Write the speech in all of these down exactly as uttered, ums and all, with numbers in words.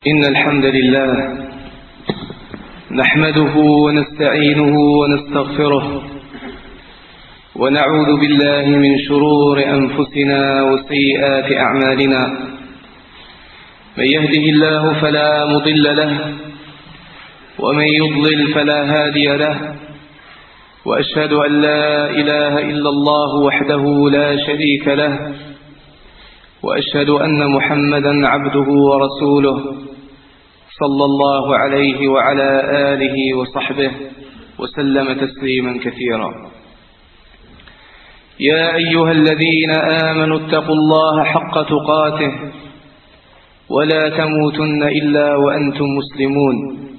إن الحمد لله نحمده ونستعينه ونستغفره ونعوذ بالله من شرور أنفسنا وسيئات أعمالنا. من يهده الله فلا مضل له ومن يضلل فلا هادي له، وأشهد أن لا إله إلا الله وحده لا شريك له، وأشهد أن محمدا عبده ورسوله صلى الله عليه وعلى آله وصحبه وسلم تسليما كثيرا. يا أيها الذين آمنوا اتقوا الله حق تقاته ولا تموتن إلا وأنتم مسلمون.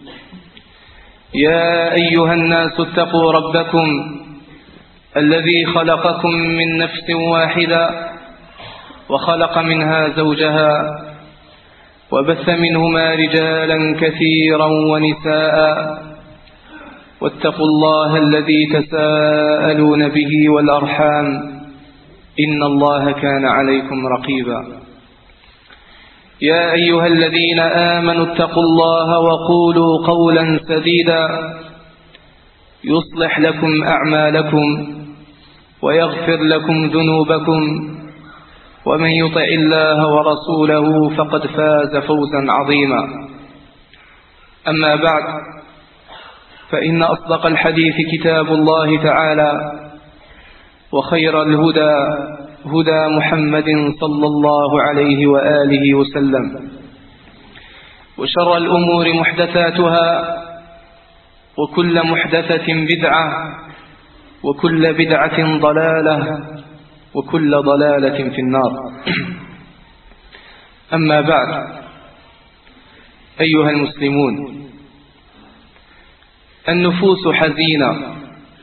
يا أيها الناس اتقوا ربكم الذي خلقكم من نفس واحدة وخلق منها زوجها وبث منهما رجالا كثيرا ونساء، واتقوا الله الذي تساءلون به والأرحام إن الله كان عليكم رقيبا. يا أيها الذين آمنوا اتقوا الله وقولوا قولا سديدا يصلح لكم أعمالكم ويغفر لكم ذنوبكم، ومن يطع الله ورسوله فقد فاز فوزا عظيما. أما بعد، فإن أصدق الحديث كتاب الله تعالى، وخير الهدى هدى محمد صلى الله عليه وآله وسلم، وشر الأمور محدثاتها، وكل محدثة بدعة، وكل بدعة ضلالة، وكل ضلالة في النار. أما بعد، أيها المسلمون، النفوس حزينة،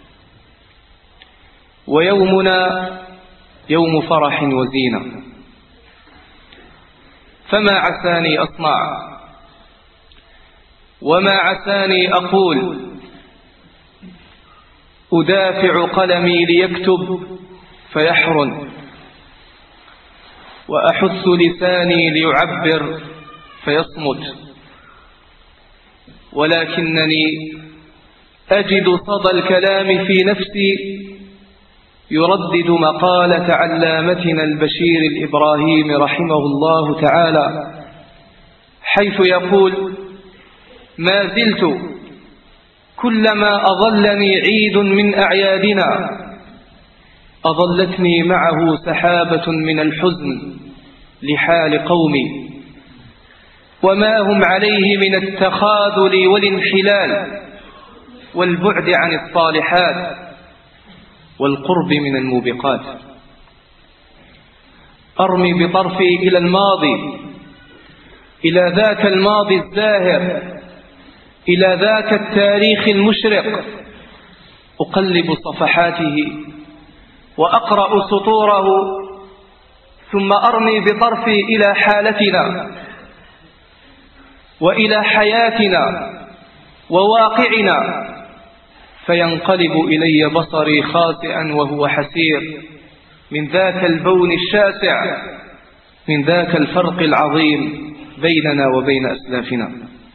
ويومنا يوم فرح وزينة، فما عساني أصنع وما عساني أقول، أدافع قلمي ليكتب فيحرن، وأحث لساني ليعبر فيصمت، ولكنني أجد صدى الكلام في نفسي يردد مقالة علامتنا البشير الإبراهيم رحمه الله تعالى، حيث يقول: ما زلت كلما أظلني عيد من أعيادنا أظلتني معه سحابة من الحزن لحال قومي، وما هم عليه من التخاذل والانحلال والبعد عن الصالحات والقرب من الموبقات. أرمي بطرفي إلى الماضي، إلى ذاك الماضي الزاهر، إلى ذاك التاريخ المشرق، أقلب صفحاته وأقرأ سطوره، ثم أرمي بطرفي إلى حالتنا وإلى حياتنا وواقعنا، فينقلب إلي بصري خاسئا وهو حسير من ذاك البون الشاسع، من ذاك الفرق العظيم بيننا وبين أسلافنا.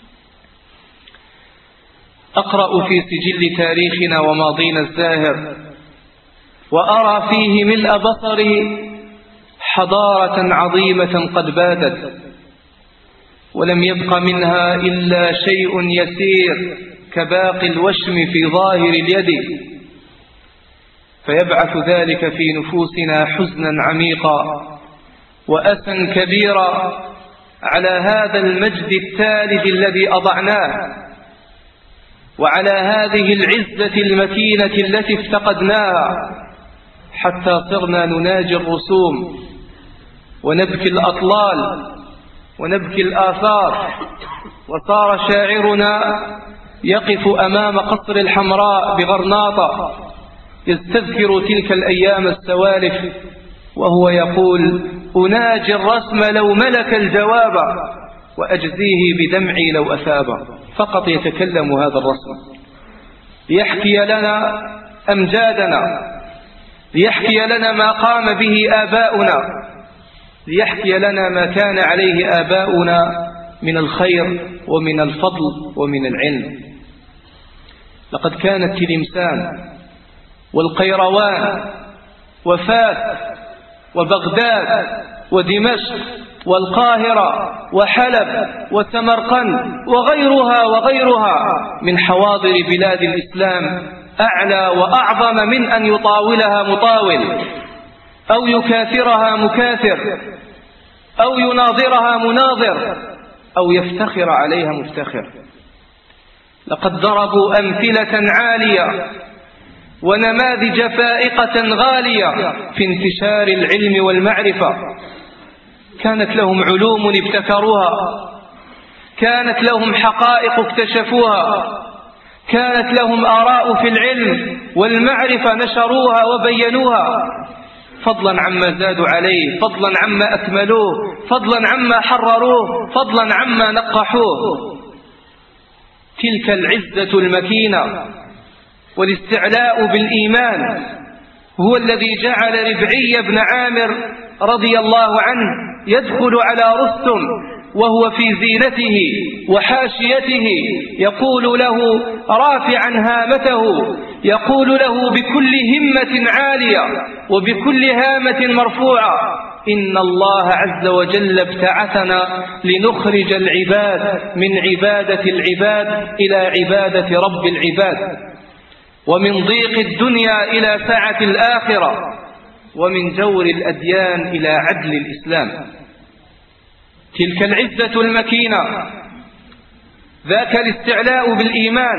أقرأ في سجل تاريخنا وماضينا الزاهر، وأرى فيه ملء بصري حضارة عظيمة قد بادت، ولم يبق منها إلا شيء يسير كباقي الوشم في ظاهر اليد، فيبعث ذلك في نفوسنا حزنا عميقا وأسا كبيرا على هذا المجد التالج الذي أضعناه، وعلى هذه العزة المتينة التي افتقدناها، حتى صرنا نناجي الرسوم ونبكي الأطلال ونبكي الآثار، وصار شاعرنا يقف أمام قصر الحمراء بغرناطة يستذكر تلك الأيام السوالف، وهو يقول: أناجي الرسم لو ملك الجواب، وأجزيه بدمعي لو أثاب. فقط يتكلم هذا الرسم ليحكي لنا أمجادنا، ليحكي لنا ما قام به آباؤنا، ليحكي لنا ما كان عليه آباؤنا من الخير ومن الفضل ومن العلم. لقد كانت تلمسان والقيروان وفاس وبغداد ودمشق والقاهرة وحلب وسمرقند وغيرها وغيرها من حواضر بلاد الإسلام أعلى وأعظم من أن يطاولها مطاول أو يكاثرها مكاثر أو يناظرها مناظر أو يفتخر عليها مفتخر. لقد ضربوا أمثلة عالية ونماذج فائقة غالية في انتشار العلم والمعرفة. كانت لهم علوم ابتكروها، كانت لهم حقائق اكتشفوها، كانت لهم آراء في العلم والمعرفة نشروها وبينوها، فضلا عما زادوا عليه، فضلا عما أكملوه، فضلا عما حرروه، فضلا عما نقحوه. تلك العزة المكينة والاستعلاء بالإيمان هو الذي جعل ربعي بن عامر رضي الله عنه يدخل على رستم وهو في زينته وحاشيته، يقول له رافعا هامته، يقول له بكل همة عالية وبكل هامة مرفوعة: إن الله عز وجل ابتعثنا لنخرج العباد من عبادة العباد إلى عبادة رب العباد، ومن ضيق الدنيا إلى سعة الآخرة، ومن جور الأديان إلى عدل الإسلام. تلك العزة المكينة، ذاك الاستعلاء بالإيمان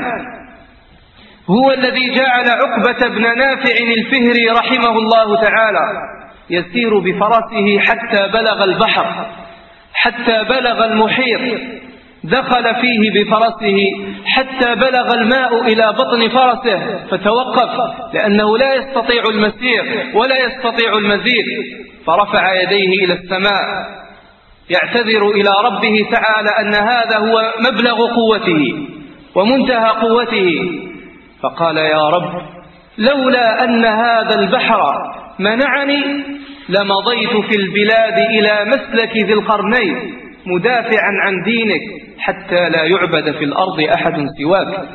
هو الذي جعل عقبة بن نافع الفهري رحمه الله تعالى يسير بفرسه حتى بلغ البحر، حتى بلغ المحيط، دخل فيه بفرسه حتى بلغ الماء إلى بطن فرسه فتوقف لأنه لا يستطيع المسير ولا يستطيع المزيد، فرفع يديه إلى السماء يعتذر إلى ربه تعالى أن هذا هو مبلغ قوته ومنتهى قوته، فقال: يا رب، لولا أن هذا البحر منعني لمضيت في البلاد إلى مسلك ذي القرنين مدافعا عن دينك حتى لا يعبد في الأرض أحد سواك.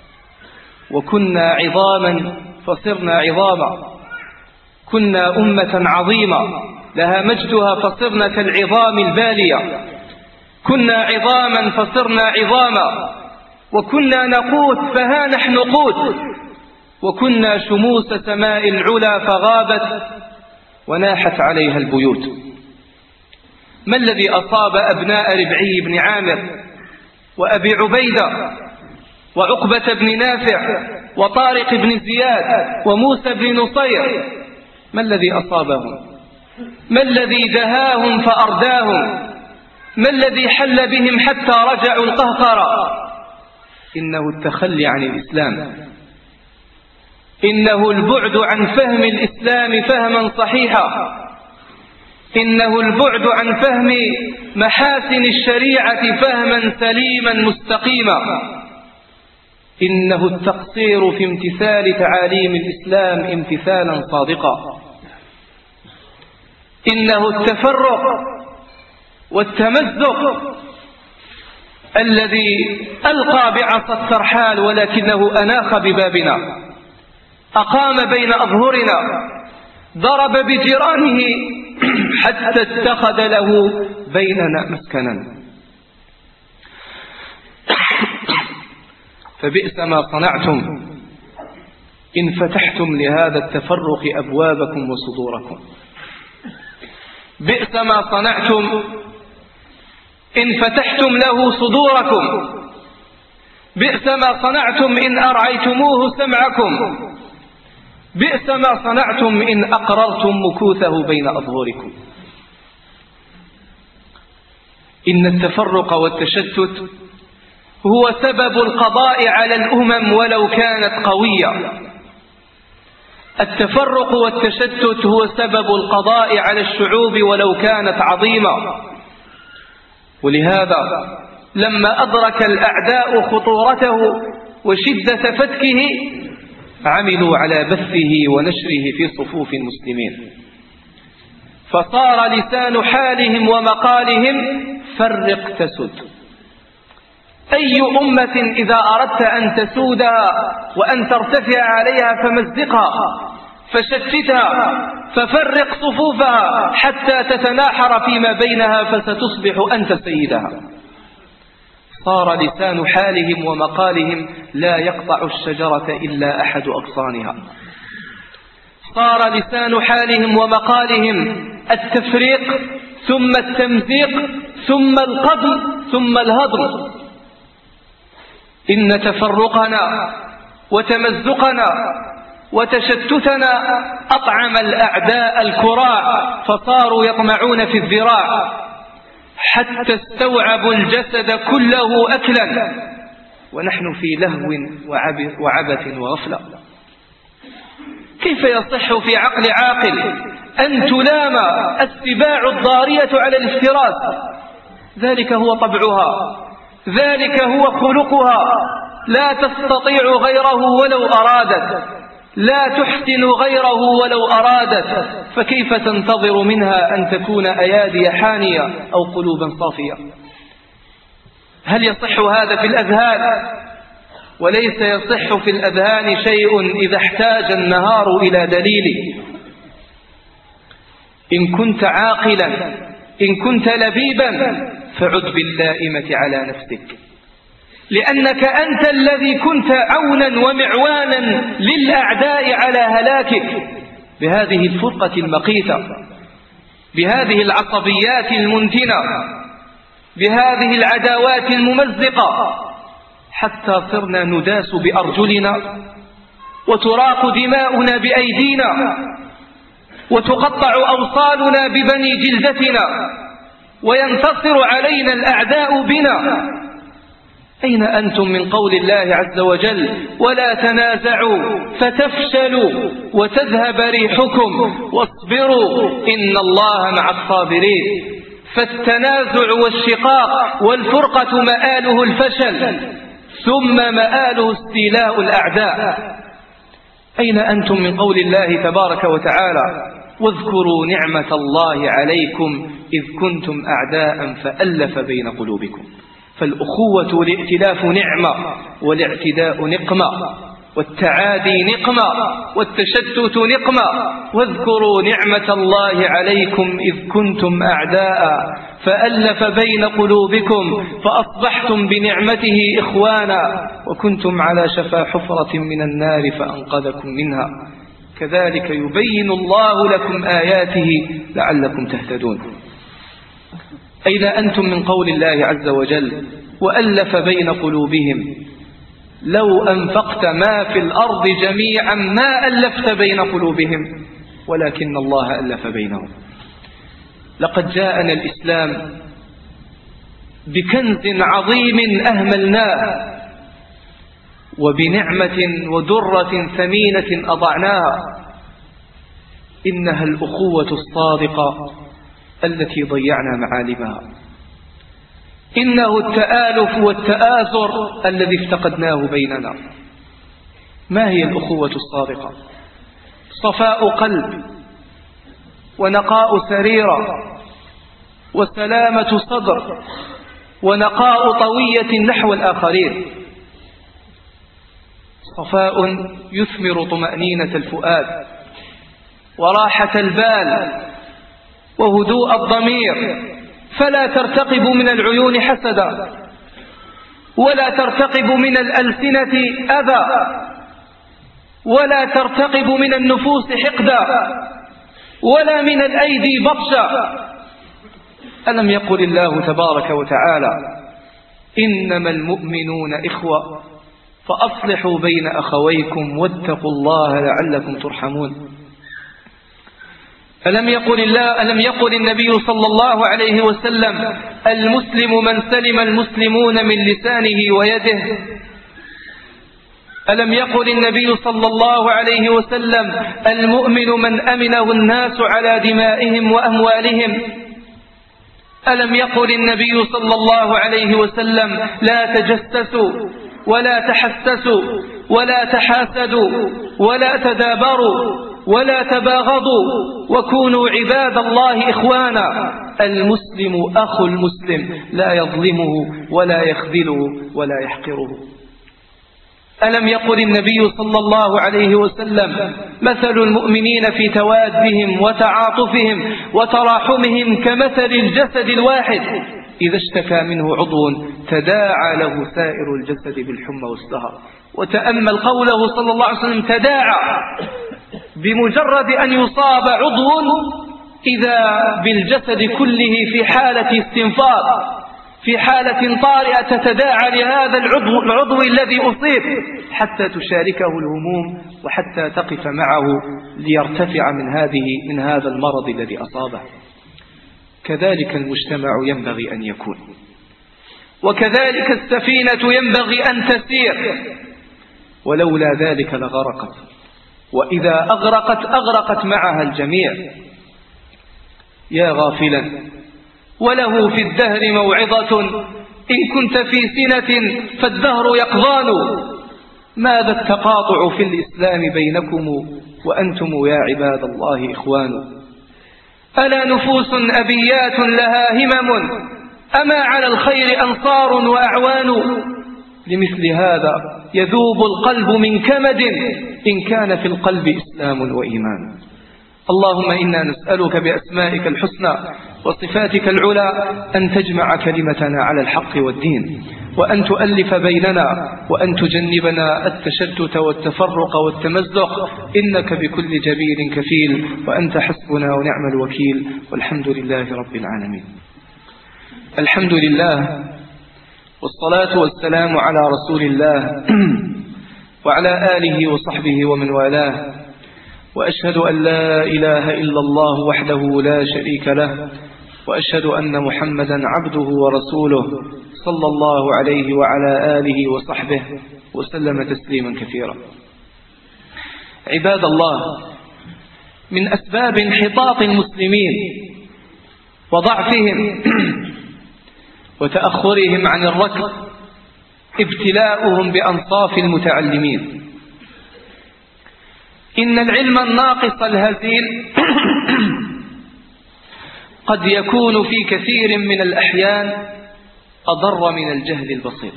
وكنا عظاما فصرنا عظاما، كنا أمة عظيمة لها مجدها فصرنا كالعظام البالية، كنا عظاما فصرنا عظاما، وكنا نقوت فها نحن قوت، وكنا شموس سماء العلا فغابت وناحت عليها البيوت. ما الذي أصاب أبناء ربعي بن عامر وأبي عبيدة وعقبة بن نافع وطارق بن زياد وموسى بن نصير؟ ما الذي أصابهم؟ ما الذي دهاهم فأرداهم؟ ما الذي حل بهم حتى رجعوا القهقرة؟ إنه التخلي عن الإسلام، إنه البعد عن فهم الإسلام فهما صحيحا، إنه البعد عن فهم محاسن الشريعة فهما سليما مستقيما، إنه التقصير في امتثال تعاليم الإسلام امتثالا صادقا، إنه التفرق والتمزق الذي ألقى بعصا الترحال ولكنه أناخ ببابنا، أقام بين أظهرنا، ضرب بجيرانه حتى اتخذ له بيننا مسكنا. فبئس ما صنعتم إن فتحتم لهذا التفرق أبوابكم وصدوركم، بئس ما صنعتم إن فتحتم له صدوركم، بئس ما صنعتم إن أرعيتموه سمعكم، بئس ما صنعتم إن أقررتم مكوثه بين أظهركم. إن التفرق والتشتت هو سبب القضاء على الأمم ولو كانت قوية، التفرق والتشتت هو سبب القضاء على الشعوب ولو كانت عظيمة. ولهذا لما أدرك الأعداء خطورته وشدة فتكه عملوا على بثه ونشره في صفوف المسلمين، فصار لسان حالهم ومقالهم: فرق تسد، أي أمة إذا أردت أن تسودها وأن ترتفع عليها فمزقها، فشتتها، ففرق صفوفها حتى تتناحر فيما بينها، فستصبح أنت سيدها. صار لسان حالهم ومقالهم لا يقطع الشجرة إلا أحد أغصانها. صار لسان حالهم ومقالهم التفريق ثم التمزيق ثم القتل ثم الهضم. إن تفرقنا وتمزقنا وتشتتنا أطعم الأعداء الكراع، فصاروا يطمعون في الذراع حتى استوعبوا الجسد كله أكلا، ونحن في لهو وعبث وغفلة. كيف يصح في عقل عاقل أن تلام السباع الضارية على الافتراس؟ ذلك هو طبعها، ذلك هو خلقها، لا تستطيع غيره ولو أرادت، لا تحسن غيره ولو أرادت، فكيف تنتظر منها أن تكون أيادي حانية أو قلوبا صافية؟ هل يصح هذا في الأذهان؟ وليس يصح في الأذهان شيء إذا احتاج النهار إلى دليل. إن كنت عاقلا، إن كنت لبيبا، فعد باللائمة على نفسك، لأنك أنت الذي كنت عونا ومعوانا للأعداء على هلاكك بهذه الفرقة المقيتة، بهذه العصبيات المنتنة، بهذه العداوات الممزقة، حتى صرنا نداس بأرجلنا وتراق دماؤنا بأيدينا وتقطع أوصالنا ببني جلدتنا وينتصر علينا الأعداء بنا. أين أنتم من قول الله عز وجل: ولا تنازعوا فتفشلوا وتذهب ريحكم واصبروا إن الله مع الصابرين؟ فالتنازع والشقاق والفرقة مآله الفشل، ثم مآله استيلاء الأعداء. أين أنتم من قول الله تبارك وتعالى: واذكروا نعمة الله عليكم إذ كنتم أعداء فألف بين قلوبكم؟ فالأخوة والائتلاف نعمة، والاعتداء نقمة، والتعادي نقمة، والتشتت نقمة. واذكروا نعمة الله عليكم إذ كنتم أعداء فألف بين قلوبكم فأصبحتم بنعمته إخوانا وكنتم على شفا حفرة من النار فأنقذكم منها. كذلك يبين الله لكم آياته لعلكم تهتدون. أين أنتم من قول الله عز وجل: وألف بين قلوبهم لو أنفقت ما في الأرض جميعا ما ألفت بين قلوبهم ولكن الله ألف بينهم. لقد جاءنا الإسلام بكنز عظيم أهملناه، وبنعمة ودرة ثمينة أضعناها، إنها الأخوة الصادقة التي ضيعنا معالمها، إنه التآلف والتآزر الذي افتقدناه بيننا. ما هي الأخوة الصادقة؟ صفاء قلب، ونقاء سريرة، وسلامة صدر، ونقاء طوية نحو الآخرين. صفاء يثمر طمأنينة الفؤاد وراحة البال وهدوء الضمير، فلا ترتقب من العيون حسدا، ولا ترتقب من الألسنة أذى، ولا ترتقب من النفوس حقدا، ولا من الأيدي بطشا. ألم يقل الله تبارك وتعالى: إنما المؤمنون إخوة فأصلحوا بين أخويكم واتقوا الله لعلكم ترحمون. ألم يقل الله ألم يقل النبي صلى الله عليه وسلم: المسلم من سلم المسلمون من لسانه ويده؟ ألم يقل النبي صلى الله عليه وسلم: المؤمن من أمنه الناس على دمائهم وأموالهم؟ ألم يقل النبي صلى الله عليه وسلم: لا تجسسوا ولا تحسسوا ولا تحاسدوا ولا تدابروا؟ ولا تباغضوا وكونوا عباد الله إخوانا. المسلم أخو المسلم لا يظلمه ولا يخذله ولا يحقره. ألم يقل النبي صلى الله عليه وسلم: مثل المؤمنين في توادهم وتعاطفهم وتراحمهم كمثل الجسد الواحد إذا اشتكى منه عضو تداعى له سائر الجسد بالحمى والسهر. وتأمل قوله صلى الله عليه وسلم: تداعى، بمجرد أن يصاب عضو إذا بالجسد كله في حالة استنفاض، في حالة طارئة تتداعى لهذا العضو, العضو الذي أصيب حتى تشاركه الهموم وحتى تقف معه ليرتفع من هذه من هذا المرض الذي أصابه. كذلك المجتمع ينبغي أن يكون، وكذلك السفينة ينبغي أن تسير، ولولا ذلك لغرقت، وإذا أغرقت أغرقت معها الجميع. يا غافلا، وله في الدهر موعظة إن كنت في سنة فالدهر يقظان. ماذا التقاطع في الإسلام بينكم وأنتم يا عباد الله إخوان. ألا نفوس أبيات لها همم، أما على الخير أنصار وأعوان. لمثل هذا يذوب القلب من كمد إن كان في القلب إسلام وإيمان. اللهم إنا نسألك بأسمائك الحسنى وصفاتك العلى أن تجمع كلمتنا على الحق والدين، وأن تؤلف بيننا، وأن تجنبنا التشتت والتفرق والتمزق، إنك بكل جبير كفيل، وأنت حسبنا ونعم الوكيل، والحمد لله رب العالمين. الحمد لله، والصلاة والسلام على رسول الله وعلى آله وصحبه ومن والاه، وأشهد أن لا إله إلا الله وحده لا شريك له، وأشهد أن محمدا عبده ورسوله صلى الله عليه وعلى آله وصحبه وسلم تسليما كثيرا. عباد الله، من أسباب انحطاط المسلمين وضعفهم وتأخرهم عن الركض ابتلاؤهم بأنصاف المتعلمين. إن العلم الناقص الهزيل قد يكون في كثير من الأحيان أضر من الجهل البسيط،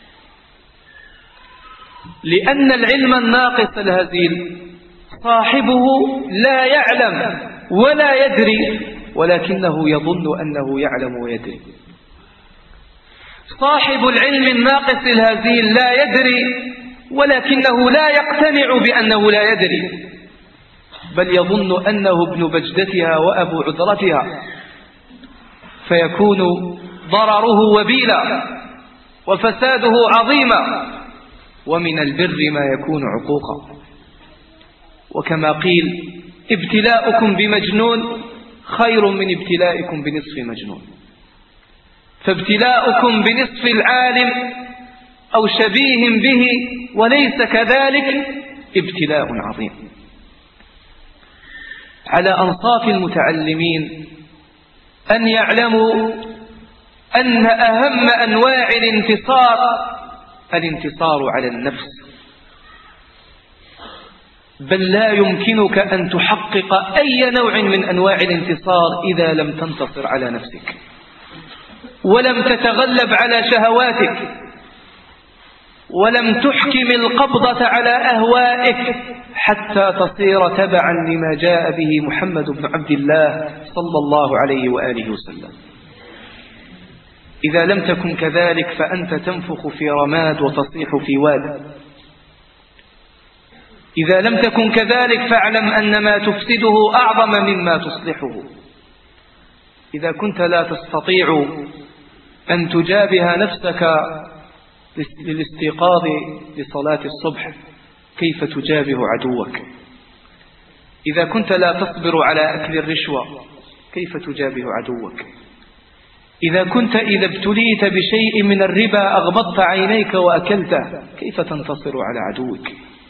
لأن العلم الناقص الهزيل صاحبه لا يعلم ولا يدري، ولكنه يظن أنه يعلم ويدري. صاحب العلم الناقص الهزيل لا يدري، ولكنه لا يقتنع بأنه لا يدري، بل يظن أنه ابن بجدتها وأبو عذرتها، فيكون ضرره وبيلا وفساده عظيما، ومن البر ما يكون عقوقا. وكما قيل: ابتلاؤكم بمجنون خير من ابتلائكم بنصف مجنون. فابتلاؤكم بنصف العالم أو شبيه به وليس كذلك ابتلاء عظيم. على أنصاف المتعلمين أن يعلموا أن أهم أنواع الانتصار الانتصار على النفس، بل لا يمكنك أن تحقق أي نوع من أنواع الانتصار إذا لم تنتصر على نفسك ولم تتغلب على شهواتك ولم تحكم القبضة على أهوائك حتى تصير تبعا لما جاء به محمد بن عبد الله صلى الله عليه وآله وسلم. إذا لم تكن كذلك فأنت تنفخ في رماد وتصيح في واد. إذا لم تكن كذلك فاعلم أن ما تفسده أعظم مما تصلحه. إذا كنت لا تستطيع أن تجابه نفسك للاستيقاظ لصلاة الصبح، كيف تجابه عدوك؟ إذا كنت لا تصبر على أكل الرشوة، كيف تجابه عدوك؟ إذا كنت إذا ابتليت بشيء من الربا أغمضت عينيك وأكلته، كيف تنتصر على عدوك؟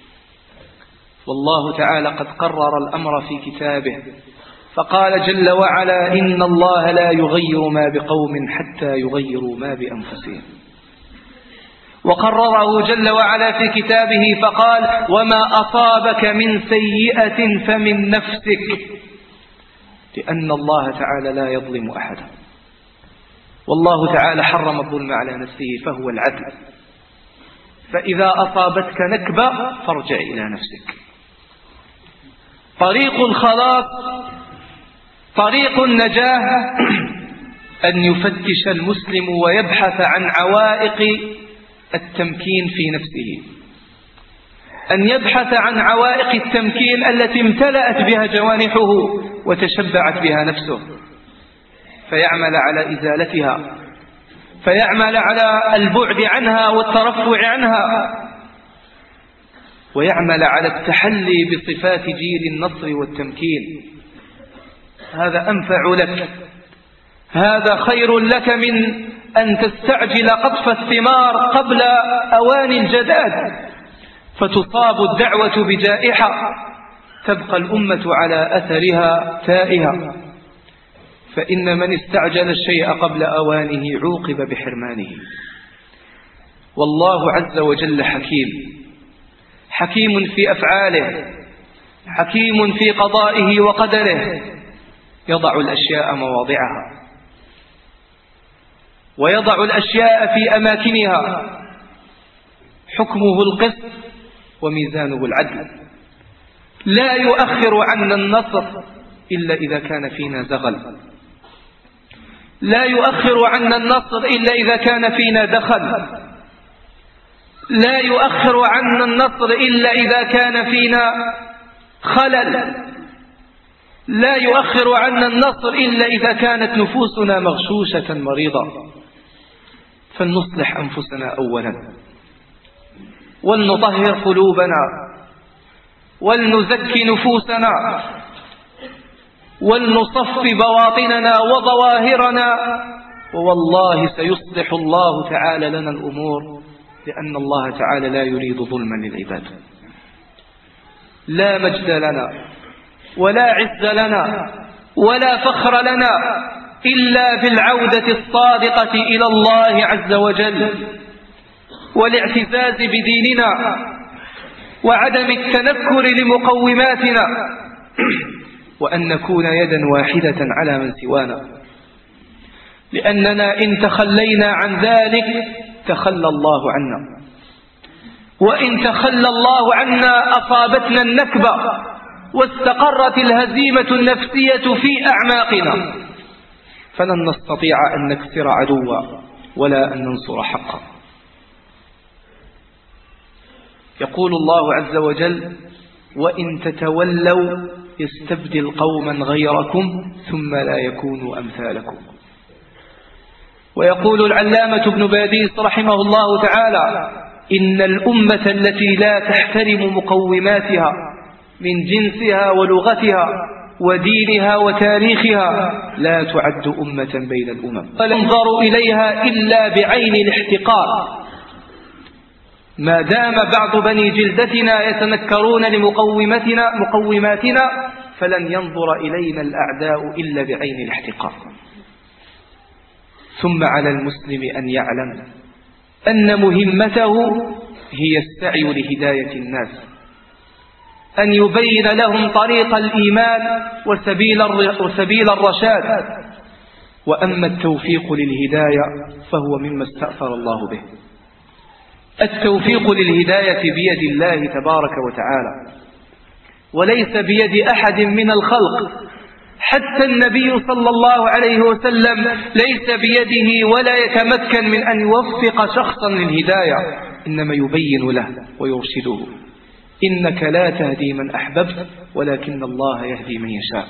والله تعالى قد قرر الأمر في كتابه فقال جل وعلا: إن الله لا يغير ما بقوم حتى يغيروا ما بأنفسهم. وقرره جل وعلا في كتابه فقال: وما أصابك من سيئة فمن نفسك، لأن الله تعالى لا يظلم أحدا، والله تعالى حرم الظلم على نفسه فهو العدل. فإذا أصابتك نكبة فارجع إلى نفسك. طريق الخلاص، طريق النجاة أن يفتش المسلم ويبحث عن عوائق التمكين في نفسه، أن يبحث عن عوائق التمكين التي امتلأت بها جوانحه وتشبعت بها نفسه، فيعمل على إزالتها، فيعمل على البعد عنها والترفع عنها، ويعمل على التحلي بصفات جيل النصر والتمكين. هذا أنفع لك، هذا خير لك من أن تستعجل قطف الثمار قبل أوان الجداد فتصاب الدعوة بجائحة تبقى الأمة على أثرها تائهة. فإن من استعجل الشيء قبل أوانه عوقب بحرمانه. والله عز وجل حكيم، حكيم في أفعاله، حكيم في قضائه وقدره، يضع الأشياء مواضعها ويضع الأشياء في أماكنها، حكمه القسط وميزانه العدل. لا يؤخر عنا النصر إلا إذا كان فينا زغل، لا يؤخر عنا النصر إلا إذا كان فينا دخل، لا يؤخر عنا النصر إلا إذا كان فينا خلل، لا يؤخر عنا النصر إلا إذا كانت نفوسنا مغشوشة مريضة. فلنصلح أنفسنا أولا، ولنطهر قلوبنا، ولنزكي نفوسنا، ولنصف بواطننا وظواهرنا، ووالله سيصلح الله تعالى لنا الأمور، لأن الله تعالى لا يريد ظلما للعباد. لا مجد لنا ولا عز لنا ولا فخر لنا إلا بالعودة الصادقة إلى الله عز وجل، والاعتزاز بديننا، وعدم التنكر لمقوماتنا، وأن نكون يدا واحدة على من سوانا، لأننا إن تخلينا عن ذلك تخلى الله عنا، وإن تخلى الله عنا أصابتنا النكبة واستقرت الهزيمة النفسية في أعماقنا، فلن نستطيع أن نكسر عدوا ولا أن ننصر حقا. يقول الله عز وجل: وإن تتولوا يستبدل قوما غيركم ثم لا يكونوا أمثالكم. ويقول العلامة ابن باديس رحمه الله تعالى: إن الأمة التي لا تحترم مقوماتها من جنسها ولغتها ودينها وتاريخها لا تعد أمة بين الأمم، ولا ينظر إليها إلا بعين الاحتقار. ما دام بعض بني جلدتنا يتنكرون لمقوماتنا مقوماتنا فلن ينظر إلينا الأعداء إلا بعين الاحتقار. ثم على المسلم أن يعلم أن مهمته هي السعي لهداية الناس، أن يبين لهم طريق الإيمان وسبيل وسبيل الرشاد. وأما التوفيق للهداية فهو مما استأثر الله به. التوفيق للهداية بيد الله تبارك وتعالى، وليس بيد أحد من الخلق. حتى النبي صلى الله عليه وسلم ليس بيده ولا يتمكن من أن يوفق شخصا للهداية، إنما يبين له ويرشده. إنك لا تهدي من أحببت ولكن الله يهدي من يشاء.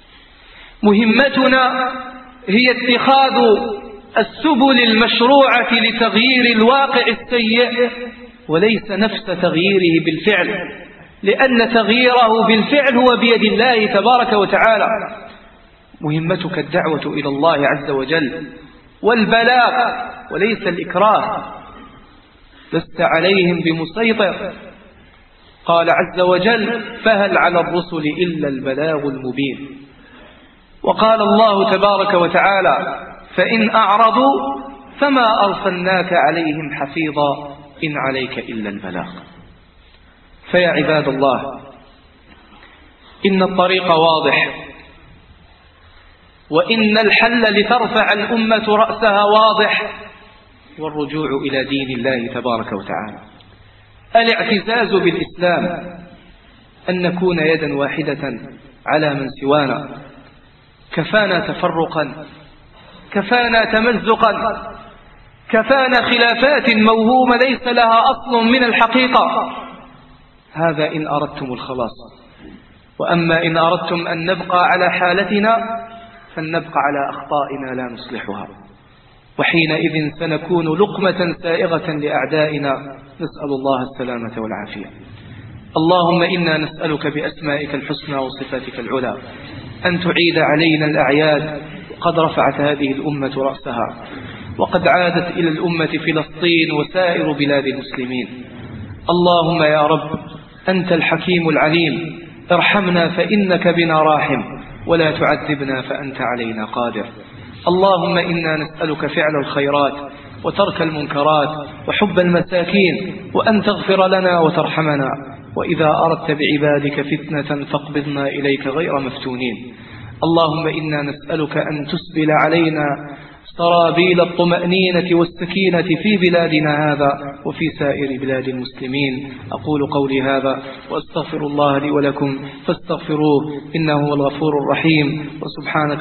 مهمتنا هي اتخاذ السبل المشروعة لتغيير الواقع السيء، وليس نفس تغييره بالفعل، لأن تغييره بالفعل هو بيد الله تبارك وتعالى. مهمتك الدعوة إلى الله عز وجل والبلاغ وليس الإكراه، لست عليهم بمسيطر. قال عز وجل: فهل على الرسل إلا البلاغ المبين. وقال الله تبارك وتعالى: فإن أعرضوا فما أرسلناك عليهم حفيظا إن عليك إلا البلاغ. فيا عباد الله، إن الطريق واضح، وإن الحل لترفع الأمة رأسها واضح، والرجوع إلى دين الله تبارك وتعالى. الاعتزاز بالإسلام، أن نكون يدا واحدة على من سوانا. كفانا تفرقا، كفانا تمزقا، كفانا خلافات موهومة ليس لها أصل من الحقيقة. هذا إن أردتم الخلاص، وأما إن أردتم أن نبقى على حالتنا فلنبقى على أخطائنا لا نصلحها، وحينئذ سنكون لقمة سائغة لأعدائنا، نسأل الله السلامة والعافية. اللهم إنا نسألك بأسمائك الحسنى وصفاتك العلى أن تعيد علينا الأعياد. قد رفعت هذه الأمة رأسها، وقد عادت إلى الأمة فلسطين وسائر بلاد المسلمين. اللهم يا رب أنت الحكيم العليم، ارحمنا فإنك بنا راحم، ولا تعذبنا فأنت علينا قادر. اللهم إنا نسألك فعل الخيرات وترك المنكرات وحب المساكين، وأن تغفر لنا وترحمنا، وإذا أردت بعبادك فتنة فاقبضنا إليك غير مفتونين. اللهم إنا نسألك أن تسبل علينا سرابيل الطمأنينة والسكينة في بلادنا هذا وفي سائر بلاد المسلمين. أقول قولي هذا وأستغفر الله لي ولكم فاستغفروه إنه هو الغفور الرحيم. وسبحانك